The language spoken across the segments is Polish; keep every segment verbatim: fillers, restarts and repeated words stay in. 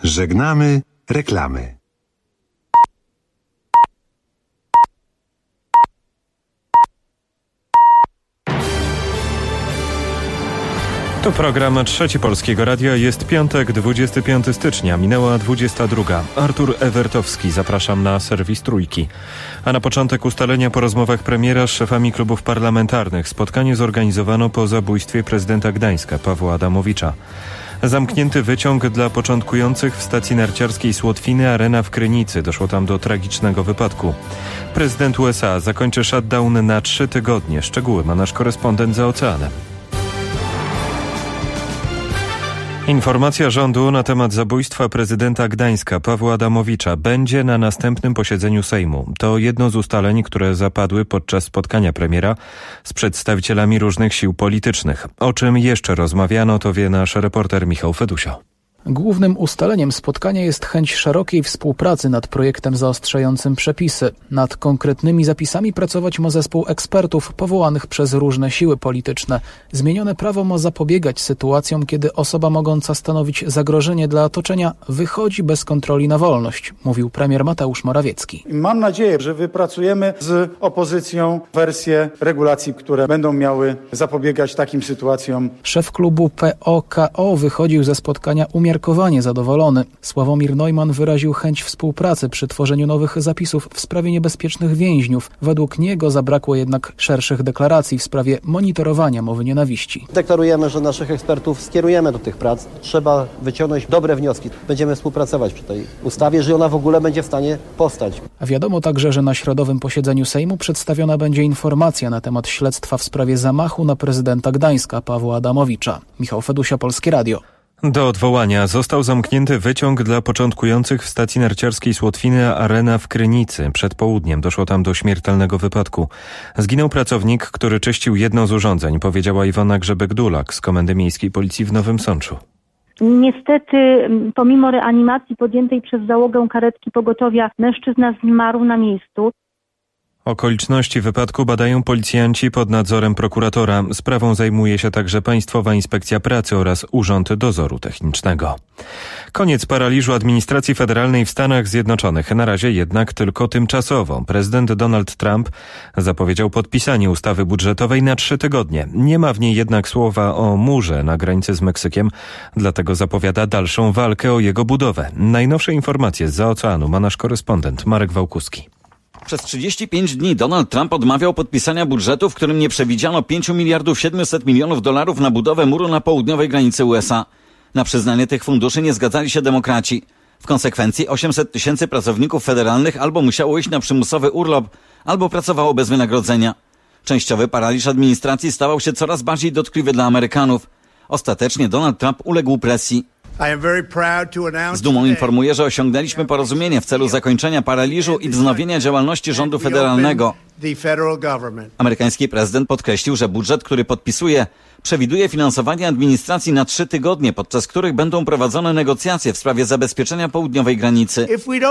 Żegnamy reklamy. To program Trzeci Polskiego Radia. Jest piątek, dwudziestego piątego stycznia. Minęła dwudziesta druga. Artur Ewertowski. Zapraszam na serwis Trójki. A na początek ustalenia po rozmowach premiera z szefami klubów parlamentarnych. Spotkanie zorganizowano po zabójstwie prezydenta Gdańska, Pawła Adamowicza. Zamknięty wyciąg dla początkujących w stacji narciarskiej Słotwiny Arena w Krynicy. Doszło tam do tragicznego wypadku. Prezydent U S A zakończy shutdown na trzy tygodnie. Szczegóły ma nasz korespondent za oceanem. Informacja rządu na temat zabójstwa prezydenta Gdańska Pawła Adamowicza będzie na następnym posiedzeniu Sejmu. To jedno z ustaleń, które zapadły podczas spotkania premiera z przedstawicielami różnych sił politycznych. O czym jeszcze rozmawiano, to wie nasz reporter Michał Fedusio. Głównym ustaleniem spotkania jest chęć szerokiej współpracy nad projektem zaostrzającym przepisy. Nad konkretnymi zapisami pracować ma zespół ekspertów powołanych przez różne siły polityczne. Zmienione prawo ma zapobiegać sytuacjom, kiedy osoba mogąca stanowić zagrożenie dla otoczenia wychodzi bez kontroli na wolność, mówił premier Mateusz Morawiecki. Mam nadzieję, że wypracujemy z opozycją wersje regulacji, które będą miały zapobiegać takim sytuacjom. Szef klubu P O K O wychodził ze spotkania umiarkowanie zadowolony. Sławomir Neumann wyraził chęć współpracy przy tworzeniu nowych zapisów w sprawie niebezpiecznych więźniów. Według niego zabrakło jednak szerszych deklaracji w sprawie monitorowania mowy nienawiści. Deklarujemy, że naszych ekspertów skierujemy do tych prac. Trzeba wyciągnąć dobre wnioski. Będziemy współpracować przy tej ustawie, że ona w ogóle będzie w stanie powstać. A wiadomo także, że na środowym posiedzeniu Sejmu przedstawiona będzie informacja na temat śledztwa w sprawie zamachu na prezydenta Gdańska Pawła Adamowicza. Michał Fedusio, Polskie Radio. Do odwołania został zamknięty wyciąg dla początkujących w stacji narciarskiej Słotwiny Arena w Krynicy. Przed południem doszło tam do śmiertelnego wypadku. Zginął pracownik, który czyścił jedno z urządzeń, powiedziała Iwona Grzebek-Dulak z Komendy Miejskiej Policji w Nowym Sączu. Niestety, pomimo reanimacji podjętej przez załogę karetki pogotowia, mężczyzna zmarł na miejscu. Okoliczności wypadku badają policjanci pod nadzorem prokuratora. Sprawą zajmuje się także Państwowa Inspekcja Pracy oraz Urząd Dozoru Technicznego. Koniec paraliżu administracji federalnej w Stanach Zjednoczonych. Na razie jednak tylko tymczasowo. Prezydent Donald Trump zapowiedział podpisanie ustawy budżetowej na trzy tygodnie. Nie ma w niej jednak słowa o murze na granicy z Meksykiem, dlatego zapowiada dalszą walkę o jego budowę. Najnowsze informacje zza oceanu ma nasz korespondent Marek Wałkuski. Przez trzydzieści pięć dni Donald Trump odmawiał podpisania budżetu, w którym nie przewidziano pięć miliardów siedemset milionów dolarów na budowę muru na południowej granicy U S A. Na przyznanie tych funduszy nie zgadzali się demokraci. W konsekwencji osiemset tysięcy pracowników federalnych albo musiało iść na przymusowy urlop, albo pracowało bez wynagrodzenia. Częściowy paraliż administracji stawał się coraz bardziej dotkliwy dla Amerykanów. Ostatecznie Donald Trump uległ presji. Z dumą informuję, że osiągnęliśmy porozumienie w celu zakończenia paraliżu i wznowienia działalności rządu federalnego. Amerykański prezydent podkreślił, że budżet, który podpisuje, przewiduje finansowanie administracji na trzy tygodnie, podczas których będą prowadzone negocjacje w sprawie zabezpieczenia południowej granicy.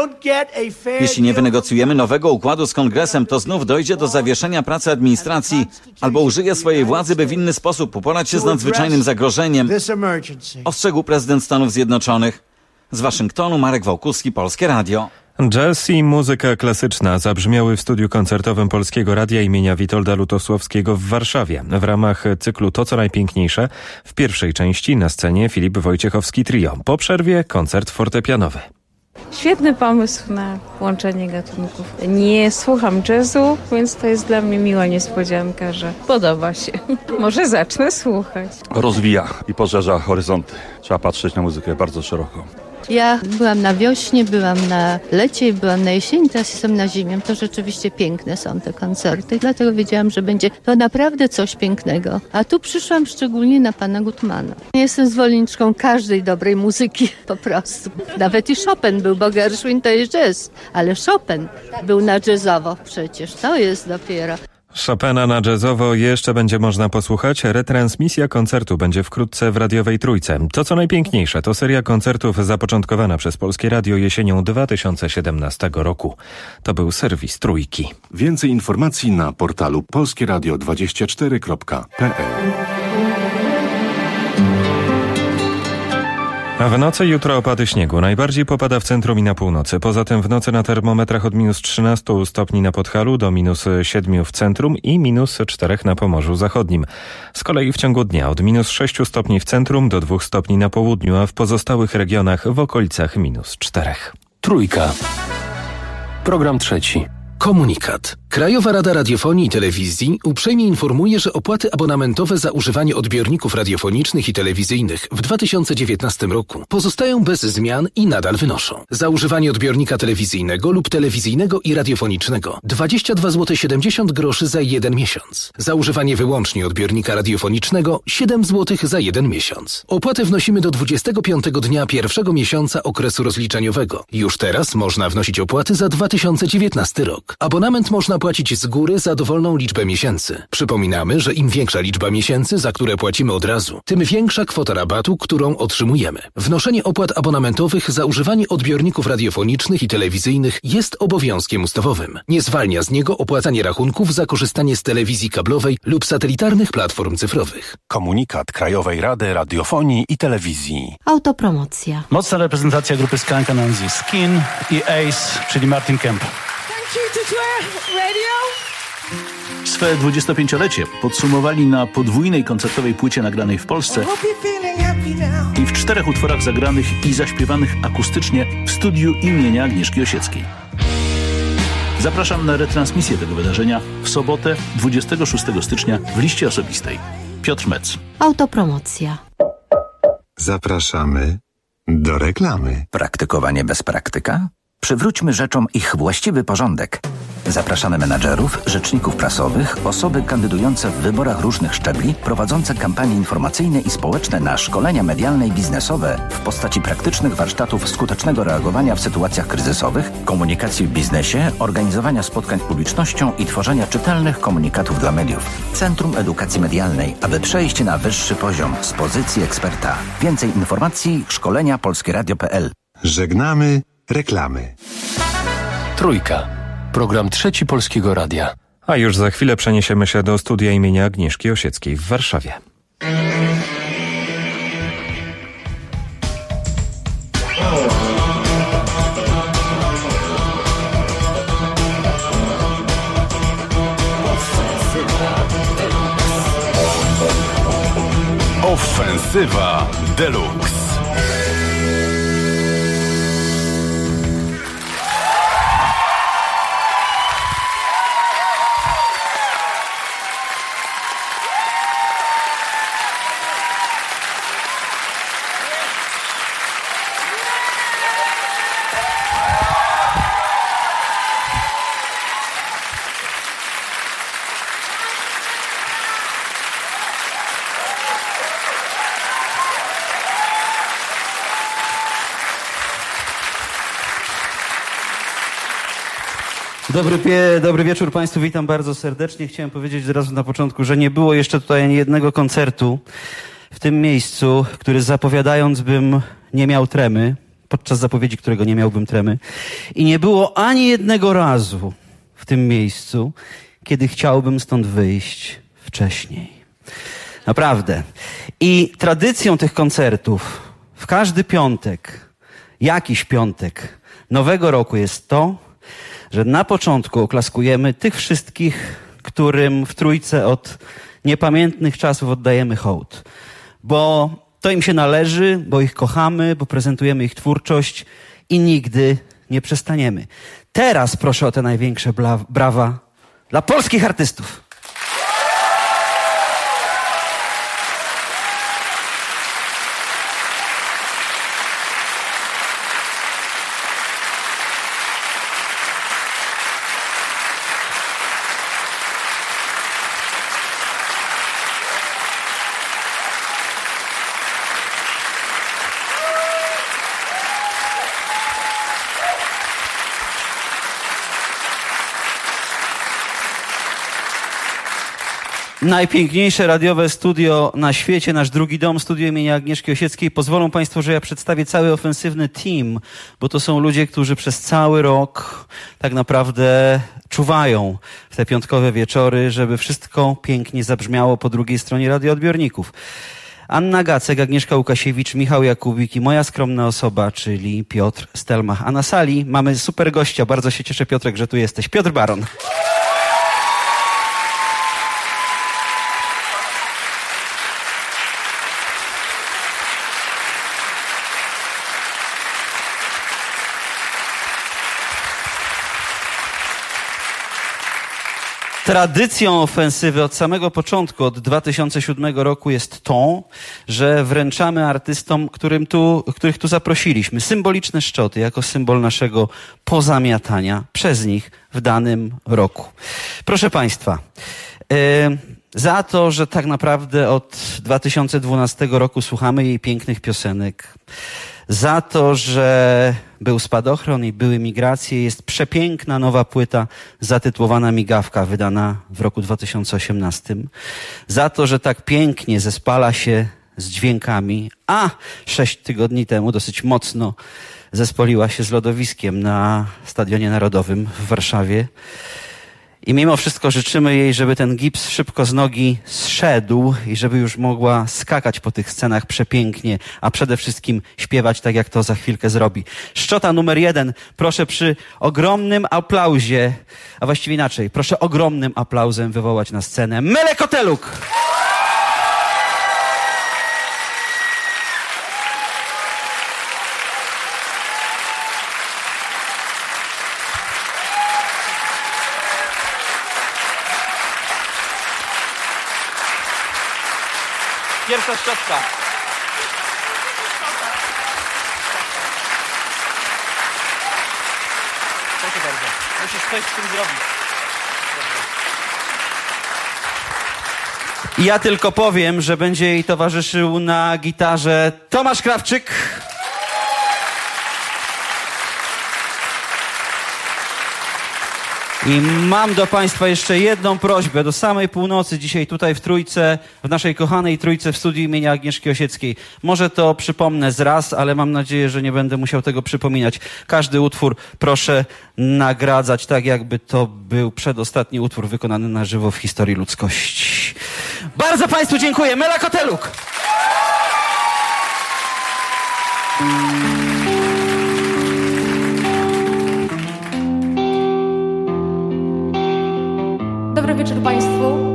Jeśli nie wynegocjujemy nowego układu z Kongresem, to znów dojdzie do zawieszenia pracy administracji albo użyje swojej władzy, by w inny sposób uporać się z nadzwyczajnym zagrożeniem, ostrzegł prezydent Stanów Zjednoczonych. Z Waszyngtonu Marek Wałkuski, Polskie Radio. Jazz i muzyka klasyczna zabrzmiały w studiu koncertowym Polskiego Radia imienia Witolda Lutosławskiego w Warszawie. W ramach cyklu To co najpiękniejsze w pierwszej części na scenie Filip Wojciechowski Trio. Po przerwie koncert fortepianowy. Świetny pomysł na łączenie gatunków. Nie słucham jazzu, więc to jest dla mnie miła niespodzianka, że podoba się. Może zacznę słuchać. Rozwija i poszerza horyzonty. Trzeba patrzeć na muzykę bardzo szeroko. Ja byłam na wiośnie, byłam na lecie, byłam na jesieni, teraz jestem na zimie. To rzeczywiście piękne są te koncerty, dlatego wiedziałam, że będzie to naprawdę coś pięknego. A tu przyszłam szczególnie na pana Gutmana. Jestem zwolenniczką każdej dobrej muzyki, po prostu. Nawet i Chopin był, bo Gershwin to jest jazz, ale Chopin był na jazzowo przecież, to jest dopiero. Chopina na jazzowo jeszcze będzie można posłuchać. Retransmisja koncertu będzie wkrótce w radiowej Trójce. To co najpiękniejsze to seria koncertów zapoczątkowana przez Polskie Radio jesienią dwa tysiące siedemnastego roku. To był serwis Trójki. Więcej informacji na portalu polskieradio dwadzieścia cztery kropka p l. A w nocy jutro opady śniegu. Najbardziej popada w centrum i na północy. Poza tym w nocy na termometrach od minus trzynaście stopni na Podhalu do minus siedem w centrum i minus cztery na Pomorzu Zachodnim. Z kolei w ciągu dnia od minus sześć stopni w centrum do dwóch stopni na południu, a w pozostałych regionach w okolicach minus cztery. Trójka. Program trzeci. Komunikat. Krajowa Rada Radiofonii i Telewizji uprzejmie informuje, że opłaty abonamentowe za używanie odbiorników radiofonicznych i telewizyjnych w dwa tysiące dziewiętnastym roku pozostają bez zmian i nadal wynoszą. Za używanie odbiornika telewizyjnego lub telewizyjnego i radiofonicznego dwadzieścia dwa złote siedemdziesiąt groszy za jeden miesiąc. Za używanie wyłącznie odbiornika radiofonicznego siedem złotych za jeden miesiąc. Opłatę wnosimy do dwudziestego piątego dnia pierwszego miesiąca okresu rozliczeniowego. Już teraz można wnosić opłaty za dwa tysiące dziewiętnasty rok. Abonament można płacić z góry za dowolną liczbę miesięcy. Przypominamy, że im większa liczba miesięcy, za które płacimy od razu, tym większa kwota rabatu, którą otrzymujemy. Wnoszenie opłat abonamentowych za używanie odbiorników radiofonicznych i telewizyjnych jest obowiązkiem ustawowym. Nie zwalnia z niego opłacanie rachunków za korzystanie z telewizji kablowej lub satelitarnych platform cyfrowych. Komunikat Krajowej Rady Radiofonii i Telewizji. Autopromocja. Mocna reprezentacja grupy Skunk Anansi, Skin i Ace, czyli Martin Kemp. Swe dwudziestopięciolecie podsumowali na podwójnej koncertowej płycie nagranej w Polsce i w czterech utworach zagranych i zaśpiewanych akustycznie w studiu imienia Agnieszki Osieckiej. Zapraszam na retransmisję tego wydarzenia w sobotę dwudziestego szóstego stycznia w liście osobistej. Piotr Mec. Autopromocja. Zapraszamy do reklamy. Praktykowanie bez praktyka? Przywróćmy rzeczom ich właściwy porządek. Zapraszamy menadżerów, rzeczników prasowych, osoby kandydujące w wyborach różnych szczebli, prowadzące kampanie informacyjne i społeczne na szkolenia medialne i biznesowe w postaci praktycznych warsztatów skutecznego reagowania w sytuacjach kryzysowych, komunikacji w biznesie, organizowania spotkań z publicznością i tworzenia czytelnych komunikatów dla mediów. Centrum Edukacji Medialnej, aby przejść na wyższy poziom z pozycji eksperta. Więcej informacji szkolenia polskieradio kropka p l. Żegnamy reklamy. Trójka. Program trzeci Polskiego Radia. A już za chwilę przeniesiemy się do studia imienia Agnieszki Osieckiej w Warszawie. Ofensywa Deluxe. Dobry, pie, dobry wieczór Państwu, witam bardzo serdecznie. Chciałem powiedzieć od razu na początku, że nie było jeszcze tutaj ani jednego koncertu w tym miejscu, który zapowiadając bym nie miał tremy, podczas zapowiedzi którego nie miałbym tremy. I nie było ani jednego razu w tym miejscu, kiedy chciałbym stąd wyjść wcześniej. Naprawdę. I tradycją tych koncertów w każdy piątek, jakiś piątek nowego roku jest to, że na początku oklaskujemy tych wszystkich, którym w Trójce od niepamiętnych czasów oddajemy hołd. Bo to im się należy, bo ich kochamy, bo prezentujemy ich twórczość i nigdy nie przestaniemy. Teraz proszę o te największe bla- brawa dla polskich artystów. Najpiękniejsze radiowe studio na świecie, nasz drugi dom, studio imienia Agnieszki Osieckiej. Pozwolą Państwo, że ja przedstawię cały ofensywny team, bo to są ludzie, którzy przez cały rok tak naprawdę czuwają w te piątkowe wieczory, żeby wszystko pięknie zabrzmiało po drugiej stronie radioodbiorników. Anna Gacek, Agnieszka Łukasiewicz, Michał Jakubik i moja skromna osoba, czyli Piotr Stelmach. A na sali mamy super gościa. Bardzo się cieszę, Piotrek, że tu jesteś. Piotr Baron. Tradycją ofensywy od samego początku, od dwa tysiące siódmego roku jest to, że wręczamy artystom, którym tu, których tu zaprosiliśmy, symboliczne szczoty jako symbol naszego pozamiatania przez nich w danym roku. Proszę Państwa, yy, za to, że tak naprawdę od dwa tysiące dwunastego roku słuchamy jej pięknych piosenek, za to, że był spadochron i były migracje, jest przepiękna nowa płyta zatytułowana Migawka, wydana w roku dwa tysiące osiemnastym. Za to, że tak pięknie zespala się z dźwiękami, a sześć tygodni temu dosyć mocno zespoliła się z lodowiskiem na Stadionie Narodowym w Warszawie. I mimo wszystko życzymy jej, żeby ten gips szybko z nogi zszedł i żeby już mogła skakać po tych scenach przepięknie, a przede wszystkim śpiewać tak, jak to za chwilkę zrobi. Szczota numer jeden. Proszę przy ogromnym aplauzie, a właściwie inaczej, proszę ogromnym aplauzem wywołać na scenę Melę Koteluk! Pierwsza szczotka. Proszę bardzo. Musisz coś z tym zrobić. I ja tylko powiem, że będzie jej towarzyszył na gitarze Tomasz Krawczyk. I mam do Państwa jeszcze jedną prośbę. Do samej północy dzisiaj tutaj w Trójce, w naszej kochanej Trójce w studiu imienia Agnieszki Osieckiej. Może to przypomnę z raz, ale mam nadzieję, że nie będę musiał tego przypominać. Każdy utwór proszę nagradzać tak, jakby to był przedostatni utwór wykonany na żywo w historii ludzkości. Bardzo Państwu dziękuję. Mela Koteluk! Dobry wieczór Państwu.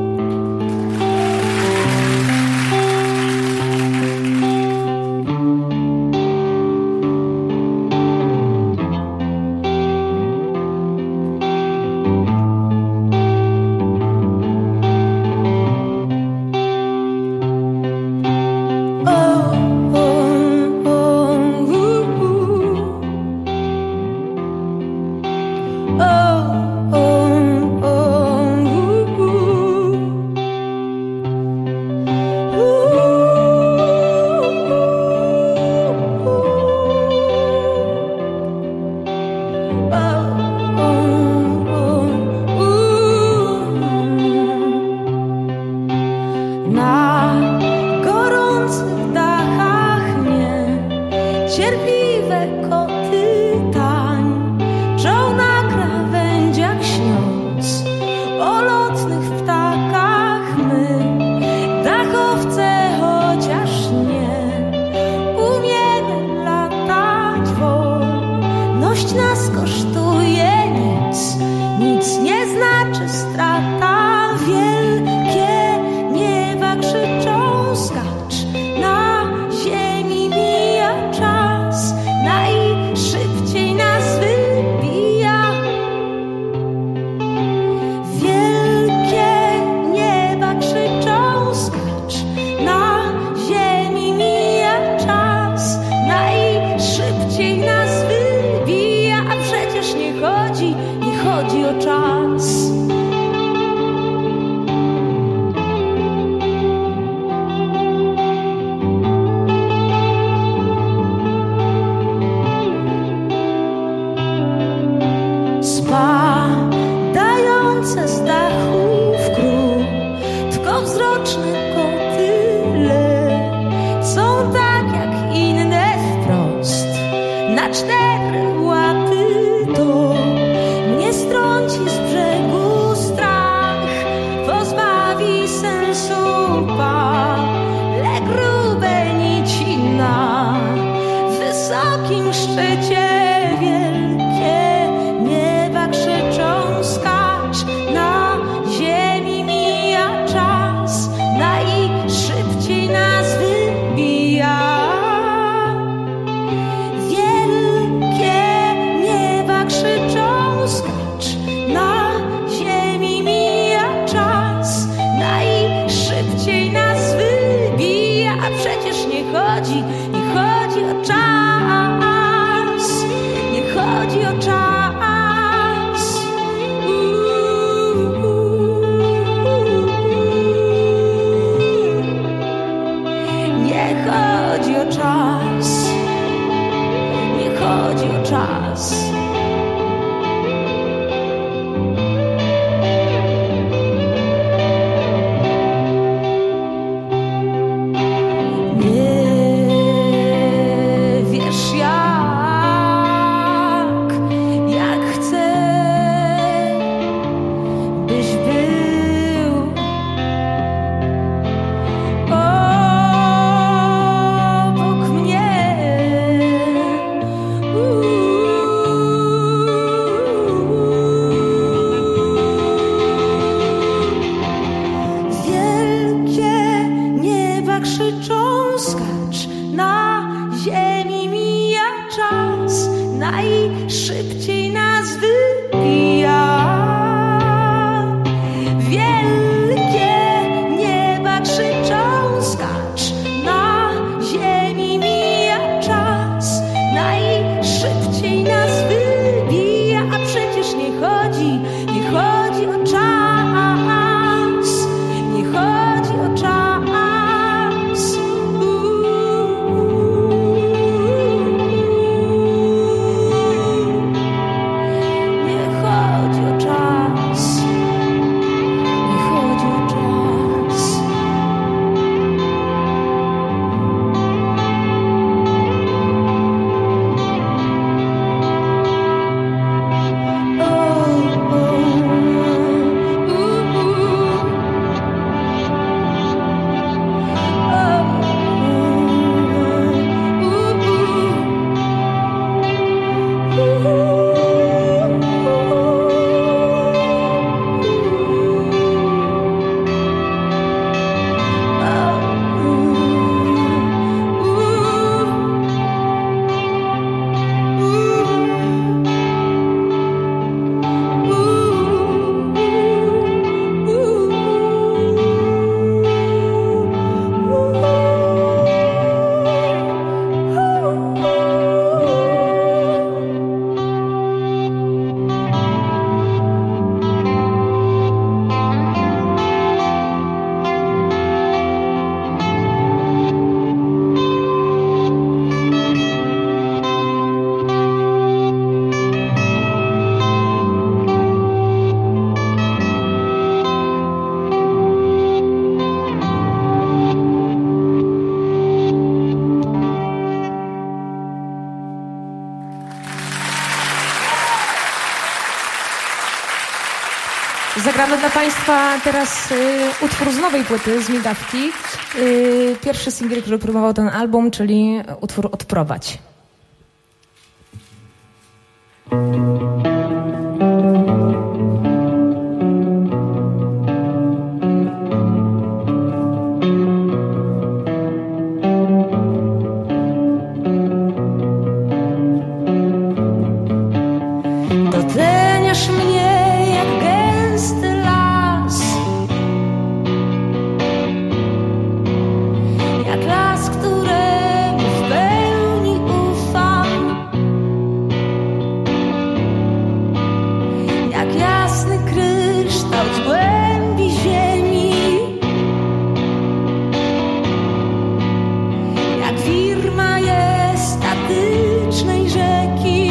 Krzyczą, skacz, na ziemi mija czas. chodzi, nie chodzi o czas, nie chodzi o czas. Nie chodzi o czas, nie chodzi o czas. Najszybciej nas wybija. Wielkie nieba krzyczą, skacz, na ziemi mija czas. Najszybciej nas wybija, a przecież nie chodzi, nie chodzi o czas, nie chodzi o czas. Zagramy dla Państwa teraz y, utwór z nowej płyty, z Migawki. Y, pierwszy singiel, który próbował ten album, czyli utwór Odprowadź. Doceniasz mnie jak gęsty las, jak las, któremu w pełni ufam, jak jasny kryształ z głębi ziemi, jak wir majestatycznej rzeki.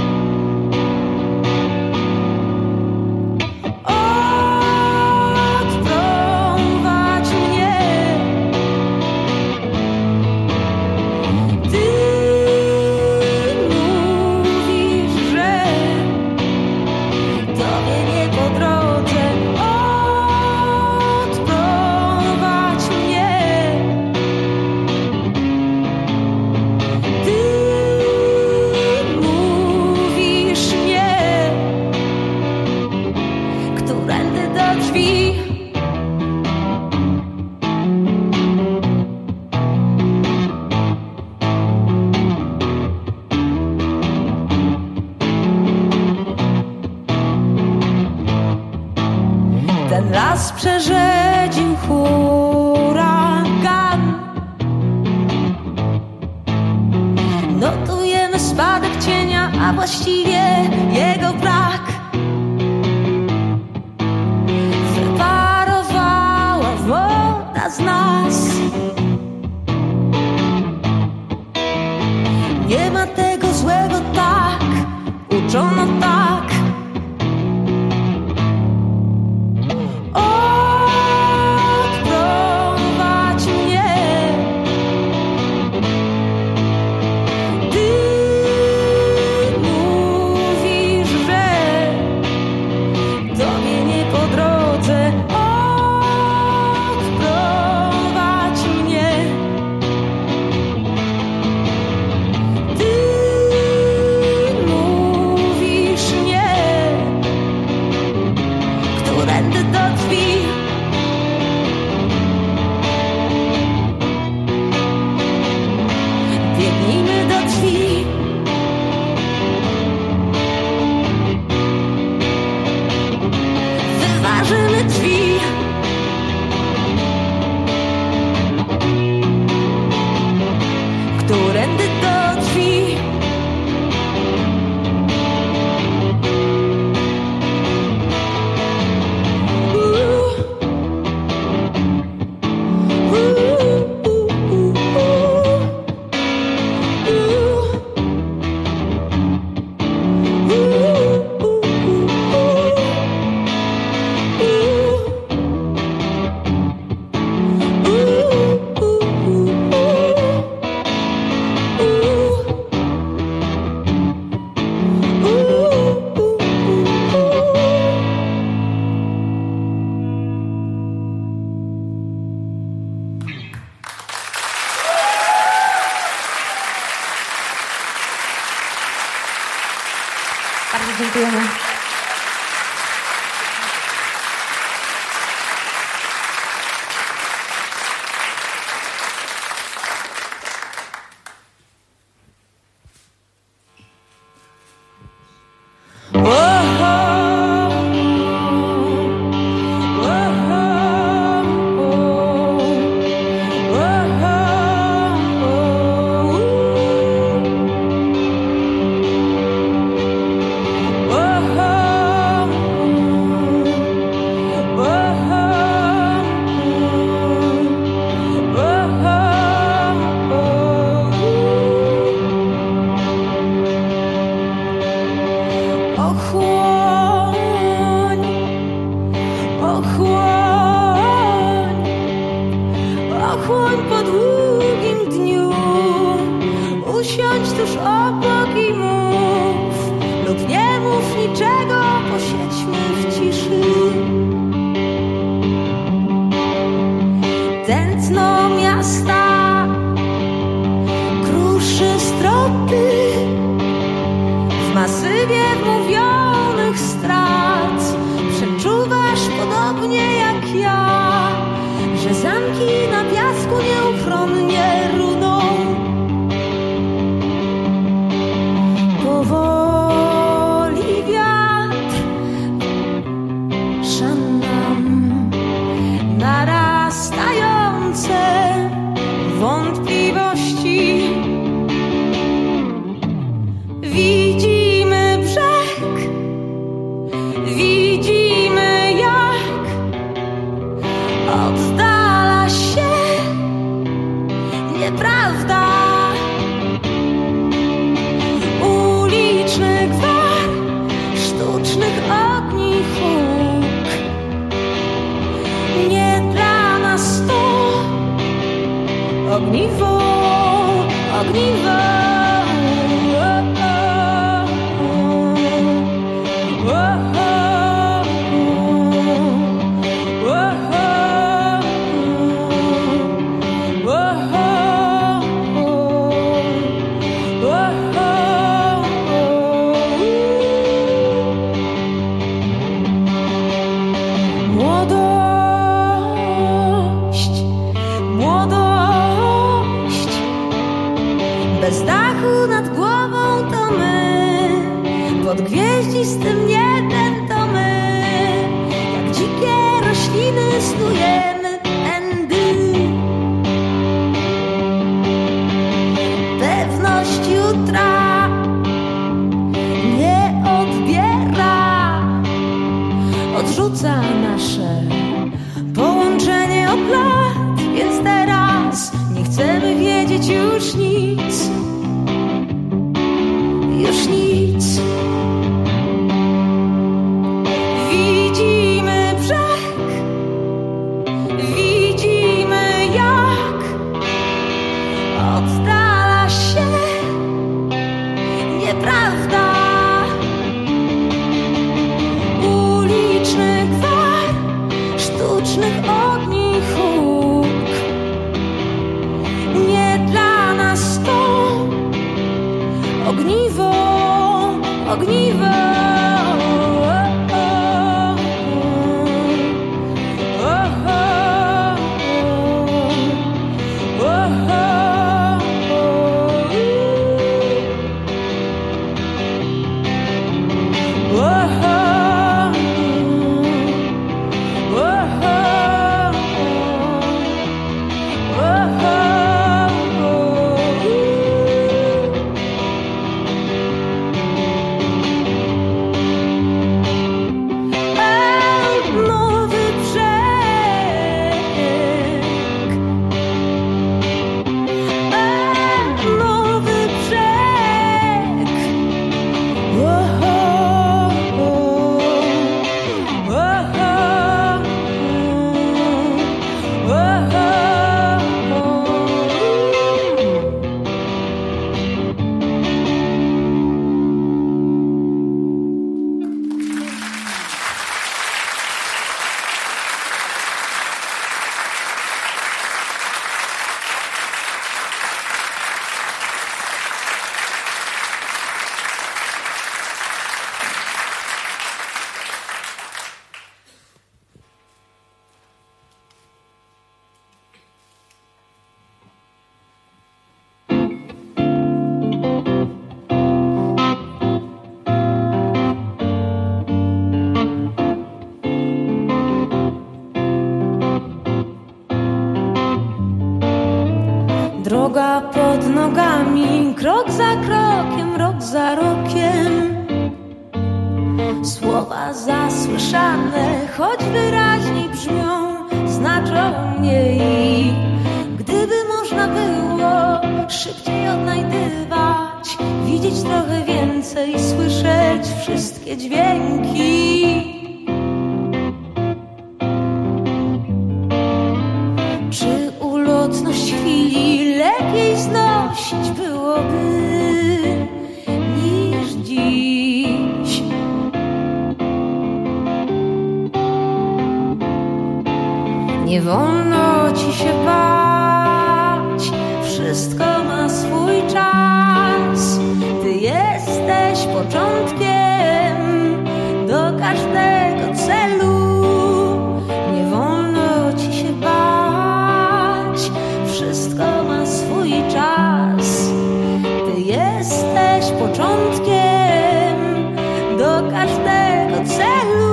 Ten las przerzedził huragan, Notujemy spadek cienia, a właściwie jego brak. Wyparowała woda z nas. Nie ma tego złego, tak uczono, tak. Odprowadź mnie. Ty mówisz, że tobie nie po drodze. Odprowadź mnie. Ty mówisz nie. Którędy do drzwi? Biegnijmy do drzwi. Wyważymy drzwi. Którędy do drzwi? Bardzo dziękujemy. Ochłoń, ochłoń, ochłoń po długim dniu. Usiądź tuż obok i mów, lub nie mów niczego, posiedźmy w ciszy. Tętno miasta kruszy stropy w masywie wmówionych strat. Przeczuwasz podobnie jak ja, że zamki na piasku nieuchronnie runą. Powoli wiatr szanam narastające wątpliwości. Widzimy brzeg, widzimy jak oddala się nieprawda. Uliczny gwar sztucznych ogni huk. Nie dla nas to ogniwo, ogniwo. Młodość, młodość, bez dachu nad głową to my, pod gwieździstym niebem to my, jak dzikie rośliny snujemy tędy. Pewno radość jutra nie odbiera, odrzuca nasze połączenie od lat, więc teraz nie chcemy wiedzieć już nic, już nic. Widzimy brzeg, widzimy jak oddala się nieprawda. Uliczny gwar sztucznych ogni huk, nie dla nas to ogniwo, ogniwo. Droga pod nogami, krok za krokiem, rok za rokiem. Słowa zasłyszane, choć wyraźniej brzmią, znaczą mniej. Gdyby można było szybciej odnajdywać, widzieć trochę więcej, słyszeć wszystkie dźwięki. Czy ulotność chwili lepiej znosić byłoby niż dziś? Nie wolno ci się bać, wszystko ma swój czas. Ty jesteś początkiem do każdego celu. Nie wolno ci się bać, wszystko ma swój czas. Ty jesteś początkiem do każdego celu.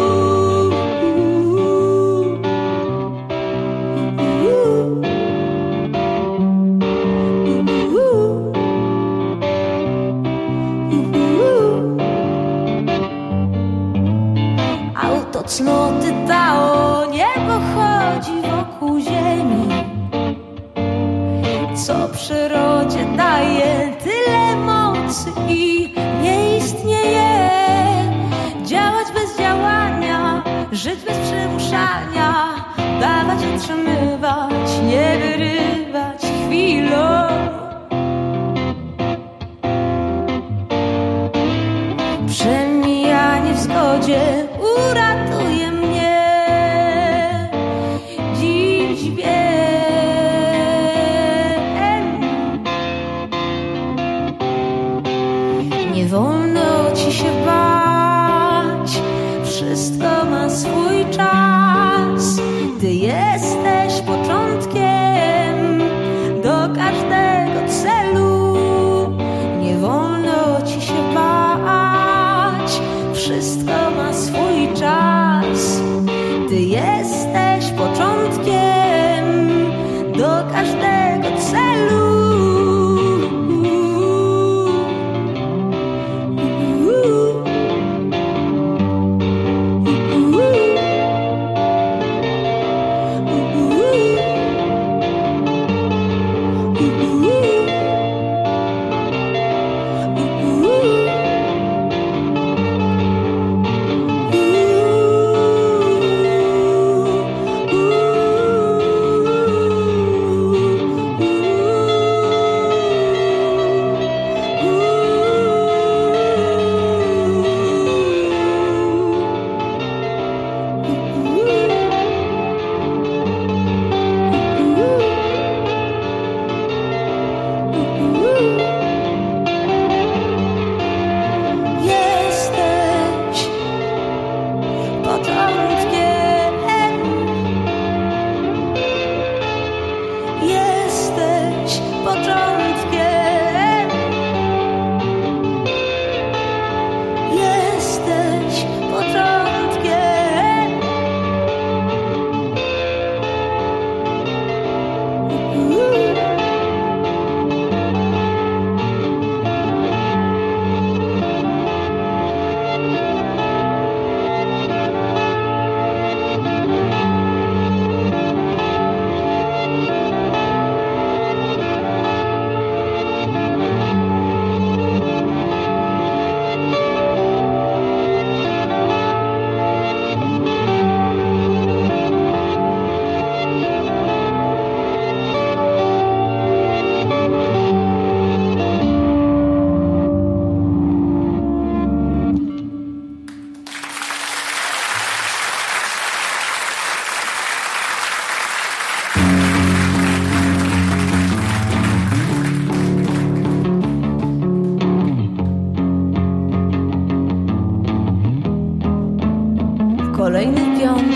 Cnoty Tao nie pochodzi wokół ziemi, co przyrodzie daje tyle mocy i nie istnieje. Działać bez działania, żyć bez przymuszania, dawać, utrzymywać, nie wyrywać chwilą. Przemijanie w zgodzie uratuje mnie. Dziś wiem, nie wolno ci się bać, wszystko ma swój czas. Ty jesteś początkiem do każdego celu. Nie wolno ci się bać, wszystko ma swój czas. Ty jesteś początkiem do każdego celu.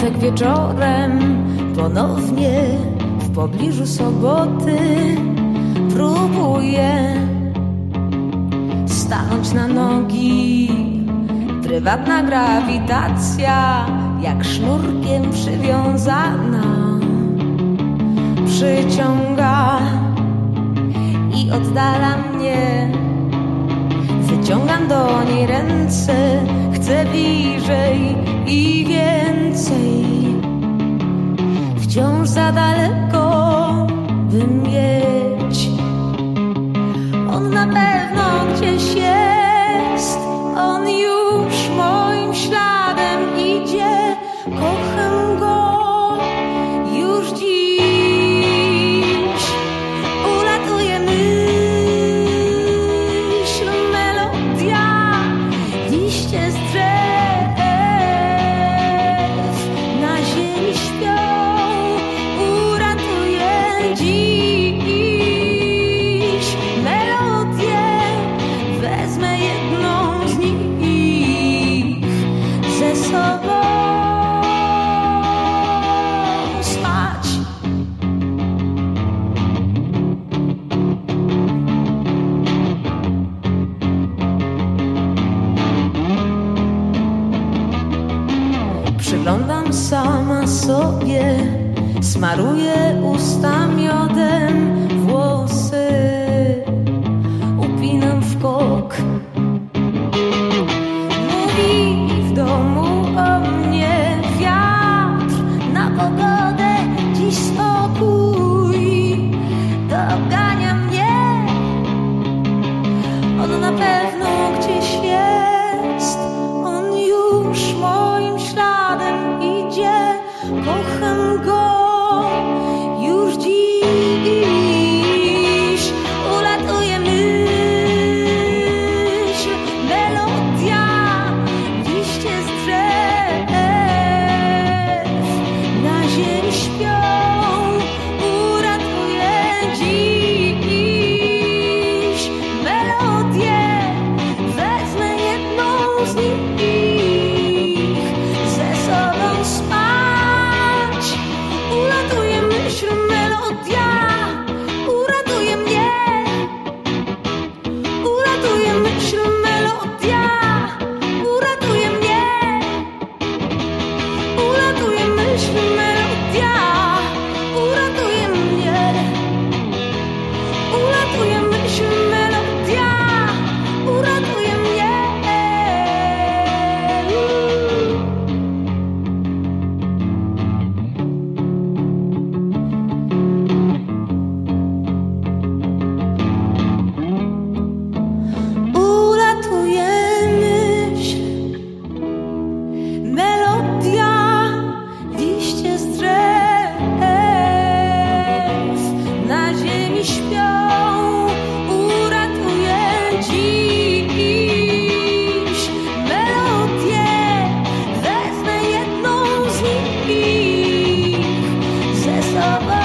piątek wieczorem, ponownie w pobliżu soboty próbuję stanąć na nogi. Prywatna grawitacja jak sznurkiem przywiązana przyciąga i oddala mnie. Wyciągam do niej ręce, chcę bliżej i więcej. Wciąż za daleko, by mieć. On na pewno gdzieś jest, on już moim śladem idzie. Kocham go już dziś. Ulatuje myśl, melodia, liście z drzew na ziemi śpią. Uratuje dziś melodię, wezmę jedną z nich ze sobą spać. Przyglądam sama sobie, smaruję usta miodem, włosy upinam w kok. Mówi w domu o mnie wiatr, na pogodę dziś spokój dogania mnie. On na pewno gdzieś jest, on już moim śladem idzie. Kocham go już dziś. Ulatuje myśl, melodia, liście z drzew na ziemi śpią. Uratuje dziś melodię, wezmę jedną z nich ze sobą spać. Ulatuje myśl, melodia, uratuje mnie. Uratuje myśl, melodia, uratuje mnie. Ulatuje myśl, melodia, uratuje mnie. Ulatuje myśl, melodia, uratuje mnie. Ulatuje myśl, melodia, liście z drzew na ziemi śpią. Uratuje dziś melodię, wezmę jedną z nich ze sobą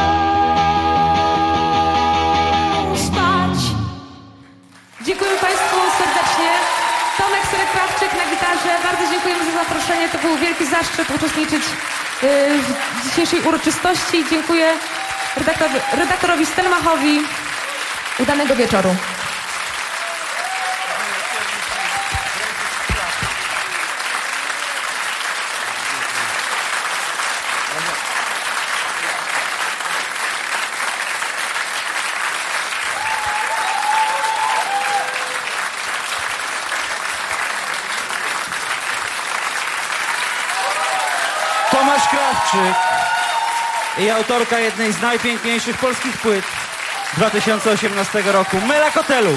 spać. Dziękuję Państwu serdecznie. Tomek Serek-Krawczyk na gitarze. Bardzo dziękujemy za zaproszenie. To był wielki zaszczyt uczestniczyć yy, w dzisiejszej uroczystości. Dziękuję redaktorowi, redaktorowi Stelmachowi. Udanego wieczoru. Tomasz Krawczyk i autorka jednej z najpiękniejszych polskich płyt dwa tysiące osiemnastego roku, Mela Koteluk.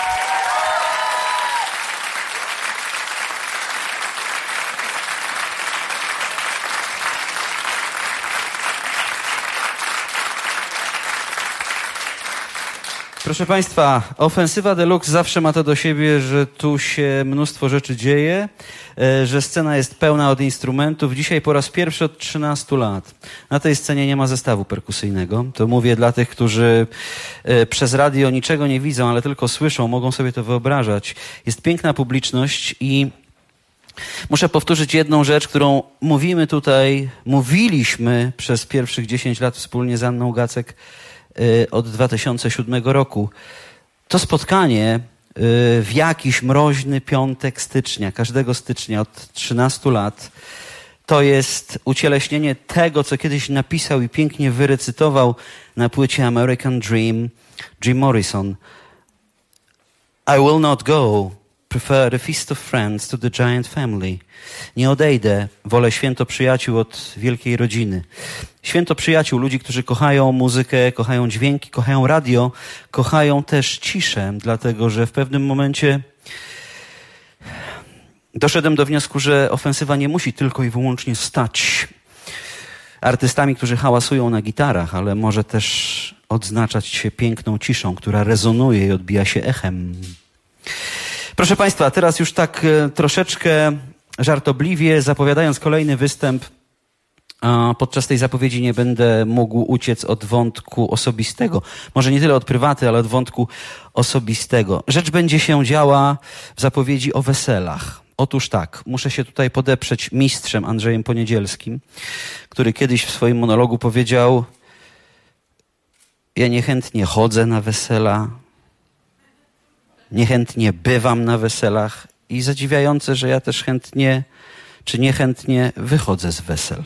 Proszę Państwa, Ofensywa Deluxe zawsze ma to do siebie, że tu się mnóstwo rzeczy dzieje, że scena jest pełna od instrumentów. Dzisiaj po raz pierwszy od trzynastu lat na tej scenie nie ma zestawu perkusyjnego. To mówię dla tych, którzy przez radio niczego nie widzą, ale tylko słyszą, mogą sobie to wyobrażać. Jest piękna publiczność i Muszę powtórzyć jedną rzecz, którą mówimy tutaj, mówiliśmy przez pierwszych dziesięć lat wspólnie z Anną Gacek y, od dwa tysiące siódmego roku. To spotkanie y, w jakiś mroźny piątek stycznia, każdego stycznia od trzynastu lat, to jest ucieleśnienie tego, co kiedyś napisał i pięknie wyrecytował na płycie American Dream Jim Morrison. I will not go. Prefer the feast of friends to the giant family. Nie odejdę, wolę święto przyjaciół od wielkiej rodziny. Święto przyjaciół, ludzi, którzy kochają muzykę, kochają dźwięki, kochają radio, kochają też ciszę, dlatego że w pewnym momencie doszedłem do wniosku, że ofensywa nie musi tylko i wyłącznie stać artystami, którzy hałasują na gitarach, ale może też odznaczać się piękną ciszą, która rezonuje i odbija się echem. Proszę Państwa, teraz już tak troszeczkę żartobliwie, zapowiadając kolejny występ, podczas tej zapowiedzi nie będę mógł uciec od wątku osobistego. Może nie tyle od prywaty, ale od wątku osobistego. Rzecz będzie się działa w zapowiedzi o weselach. Otóż tak, muszę się tutaj podeprzeć mistrzem Andrzejem Poniedzielskim, który kiedyś w swoim monologu powiedział: ja niechętnie chodzę na wesela, niechętnie bywam na weselach i zadziwiające, że ja też chętnie czy niechętnie wychodzę z wesel.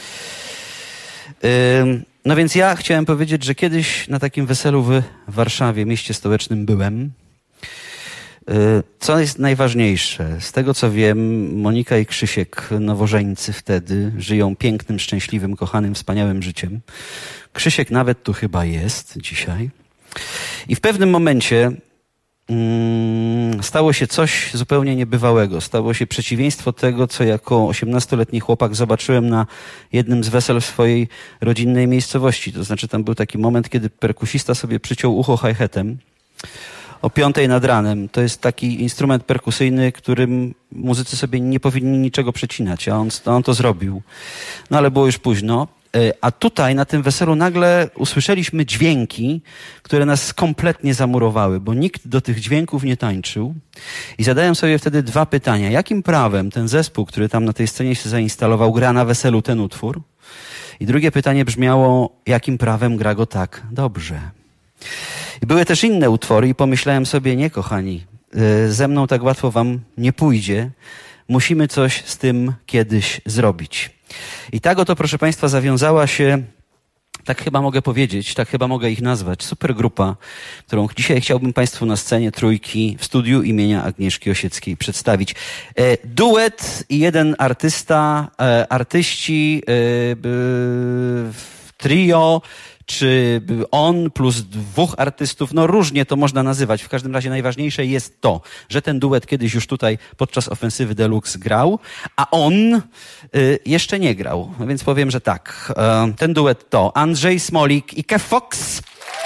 Yy, no więc ja chciałem powiedzieć, że kiedyś na takim weselu w Warszawie, mieście stołecznym, byłem. Yy, co jest najważniejsze? Z tego co wiem, Monika i Krzysiek, nowożeńcy wtedy, żyją pięknym, szczęśliwym, kochanym, wspaniałym życiem. Krzysiek nawet tu chyba jest dzisiaj. I w pewnym momencie stało się coś zupełnie niebywałego. Stało się przeciwieństwo tego, co jako osiemnastoletni chłopak zobaczyłem na jednym z wesel w swojej rodzinnej miejscowości. To znaczy tam był taki moment, kiedy perkusista sobie przyciął ucho hi-hatem o piątej nad ranem. To jest taki instrument perkusyjny, którym muzycy sobie nie powinni niczego przecinać, a on, on to zrobił. No ale było już późno. A tutaj na tym weselu nagle usłyszeliśmy dźwięki, które nas kompletnie zamurowały, bo nikt do tych dźwięków nie tańczył. I zadałem sobie wtedy dwa pytania. Jakim prawem ten zespół, który tam na tej scenie się zainstalował, gra na weselu ten utwór? I drugie pytanie brzmiało, jakim prawem gra go tak dobrze? I były też inne utwory i pomyślałem sobie, nie kochani, ze mną tak łatwo wam nie pójdzie. Musimy coś z tym kiedyś zrobić. I tak oto, proszę Państwa, zawiązała się, tak chyba mogę powiedzieć, tak chyba mogę ich nazwać, supergrupa, którą dzisiaj chciałbym Państwu na scenie Trójki w studiu imienia Agnieszki Osieckiej przedstawić. E, duet i jeden artysta, e, artyści, e, e, trio, czy on plus dwóch artystów, no różnie to można nazywać. W każdym razie najważniejsze jest to, że ten duet kiedyś już tutaj podczas ofensywy Deluxe grał, a on y, jeszcze nie grał. No więc powiem, że tak. Y, ten duet to Andrzej Smolik i Kev Fox.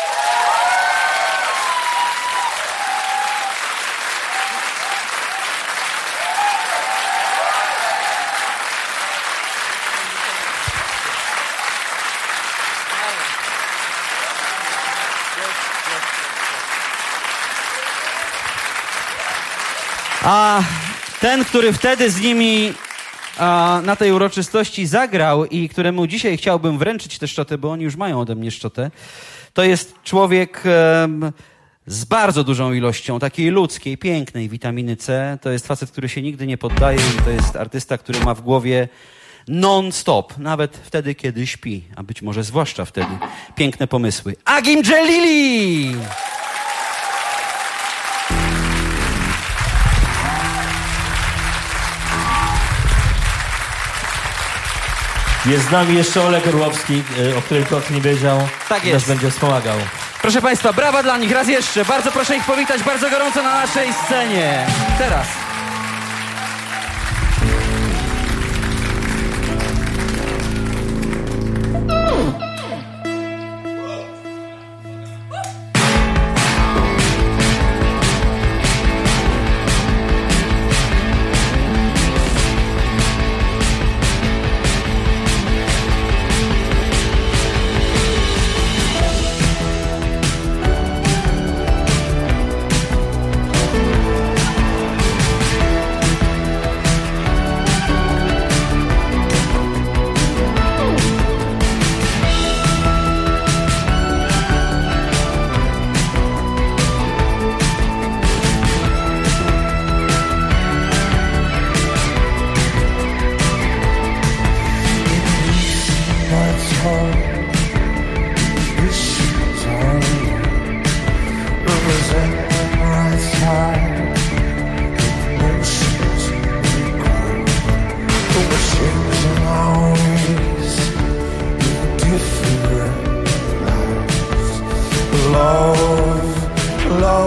A ten, który wtedy z nimi a, na tej uroczystości zagrał i któremu dzisiaj chciałbym wręczyć tę szczotę, bo oni już mają ode mnie szczotę, to jest człowiek em, z bardzo dużą ilością takiej ludzkiej, pięknej witaminy C. To jest facet, który się nigdy nie poddaje i to jest artysta, który ma w głowie non-stop, nawet wtedy, kiedy śpi, a być może zwłaszcza wtedy, piękne pomysły. Agim Dżelili! Jest z nami jeszcze Oleg Orłowski, o którym kot nie wiedział. Tak jest. Też będzie wspomagał. Proszę Państwa, brawa dla nich raz jeszcze. Bardzo proszę ich powitać bardzo gorąco na naszej scenie. Teraz.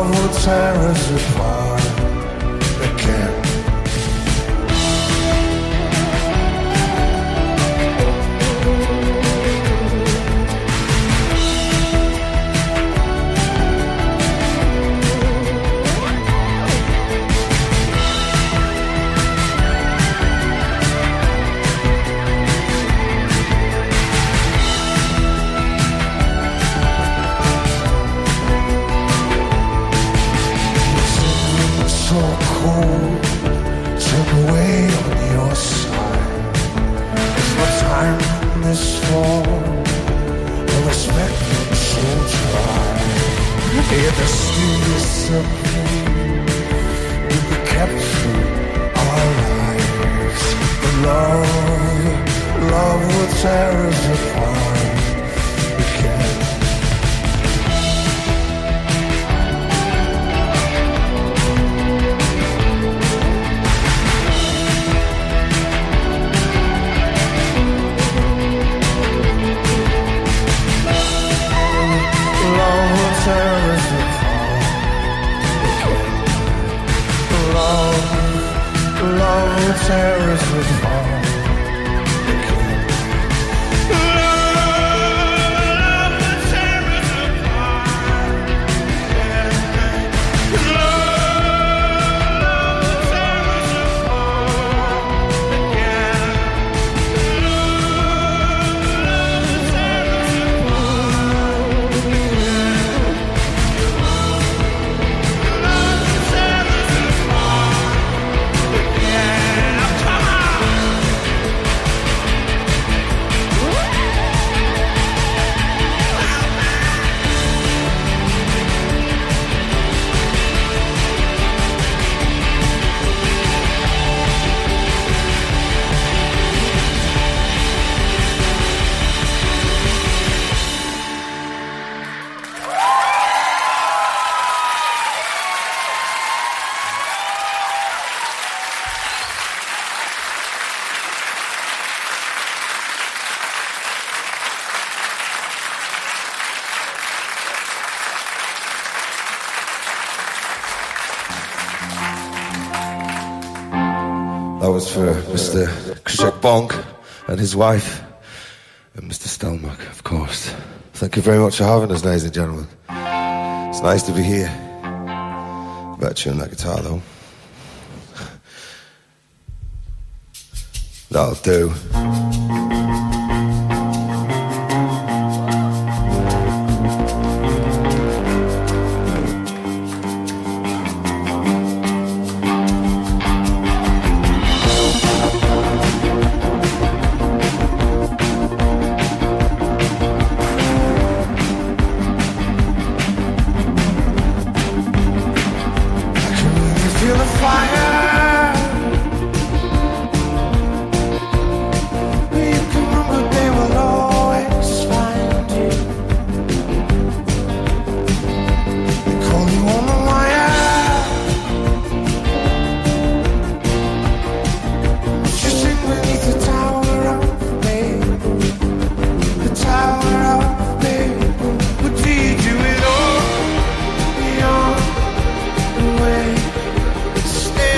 love will tear us apart again. That was for Mister Krzysztof Bąk and his wife, and Mister Stelmach, of course. Thank you very much for having us, ladies and gentlemen. It's nice to be here. Better tune that guitar, though. That'll do. Stay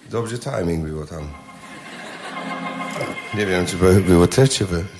Dobrze timing było tam. Nie wiem, czy było też, czy by...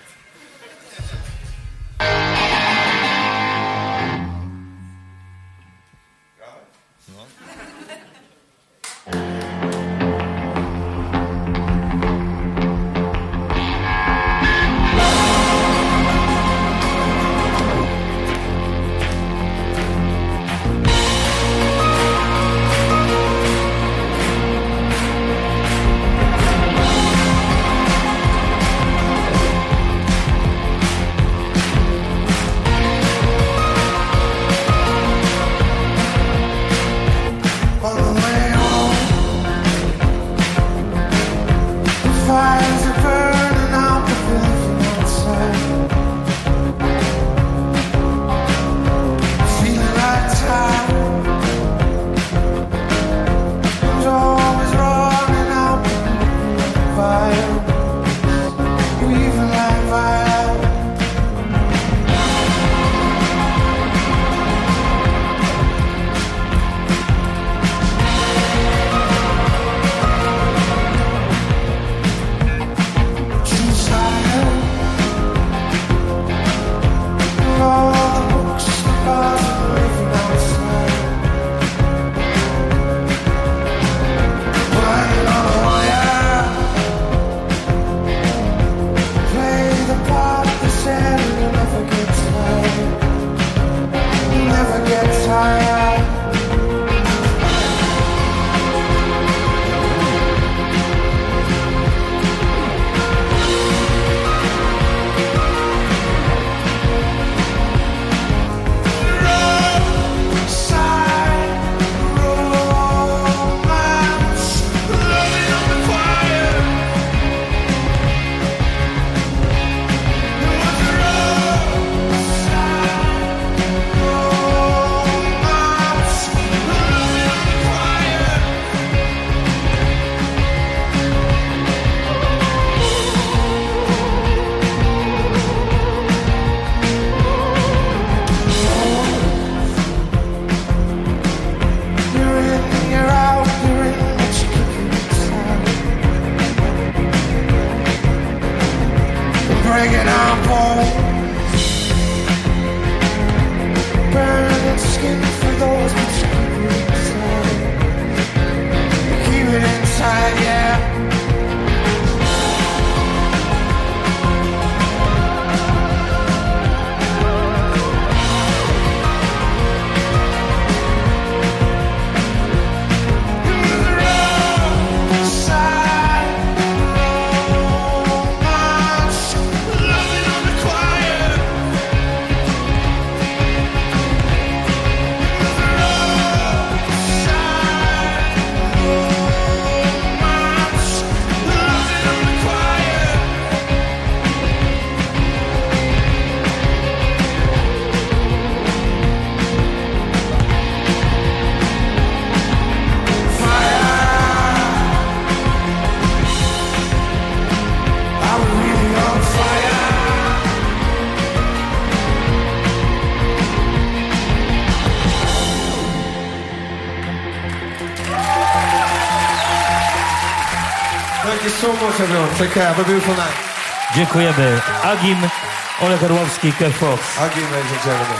so much, everyone. Take care. Have a beautiful night. Dziękujemy. Agim, Oleg Orłowski, Kev Fox. Agim, ladies and gentlemen.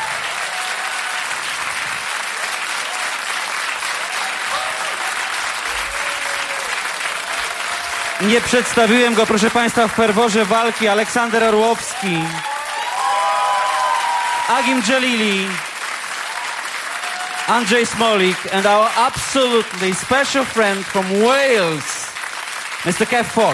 Nie przedstawiłem go, proszę Państwa, w ferworze walki. Aleksander Orłowski, Agim Jalili, Andrzej Smolik, and our absolutely special friend from Wales, mister Kev Fox.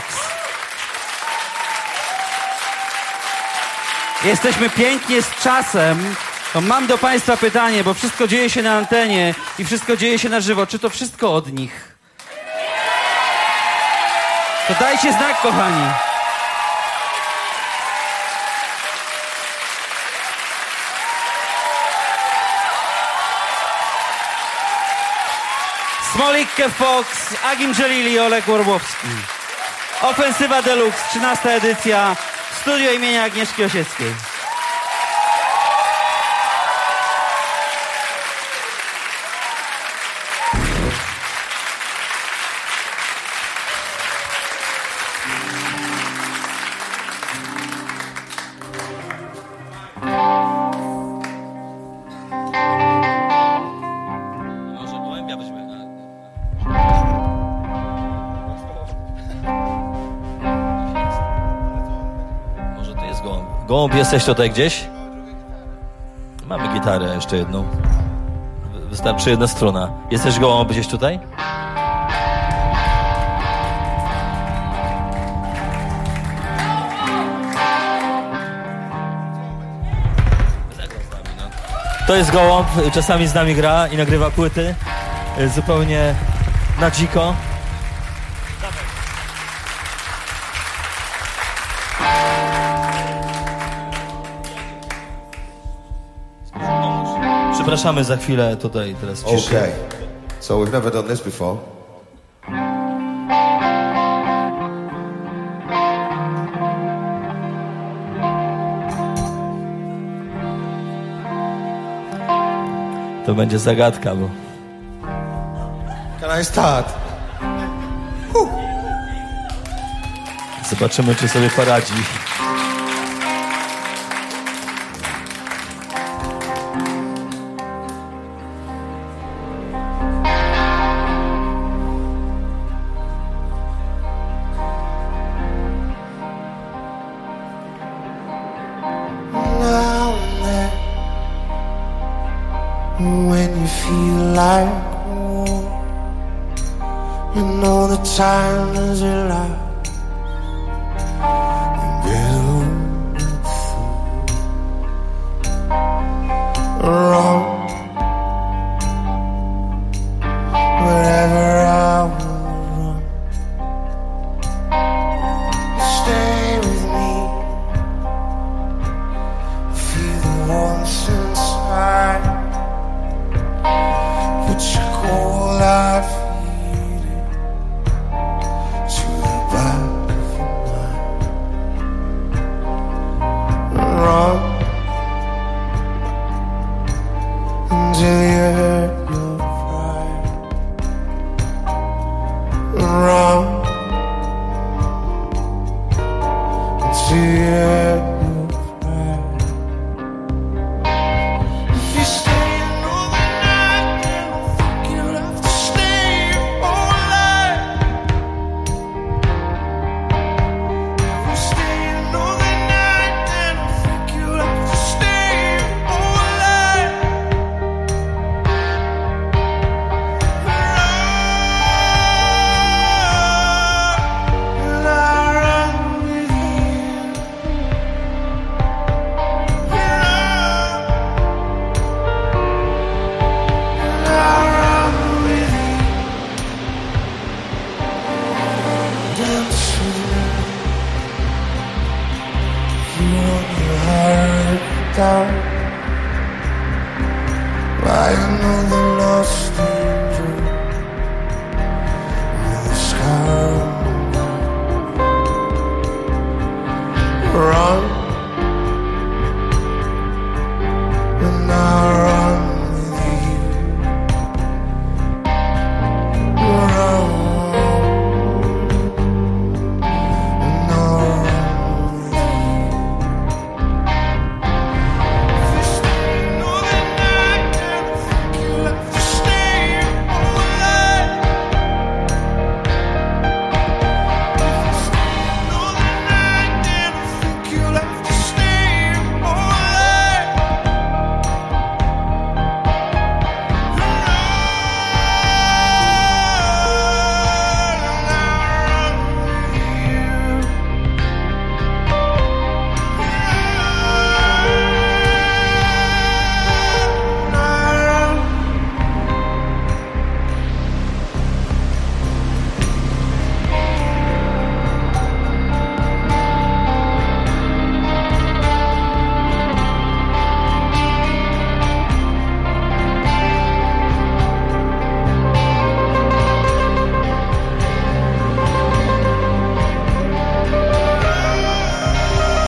Jesteśmy pięknie z czasem. To mam do Państwa pytanie, bo wszystko dzieje się na antenie i wszystko dzieje się na żywo. Czy to wszystko od nich? To dajcie znak, kochani. Smolik, Kev Fox, Agim Jalili, Oleg Orłowski. Ofensywa Deluxe, trzynasta edycja, studio imienia Agnieszki Osieckiej. Gołąb, jesteś tutaj gdzieś? Mamy gitarę jeszcze jedną. Wystarczy jedna strona. Jesteś Gołąb gdzieś tutaj? To jest Gołąb, czasami z nami gra i nagrywa płyty zupełnie na dziko. Przepraszamy za chwilę tutaj teraz ciszy. Okay, so we've never done this before. To będzie zagadka, bo... Can I start? Whew. Zobaczymy, czy sobie poradzi. When you feel like war, you know the time is alive. Wrong.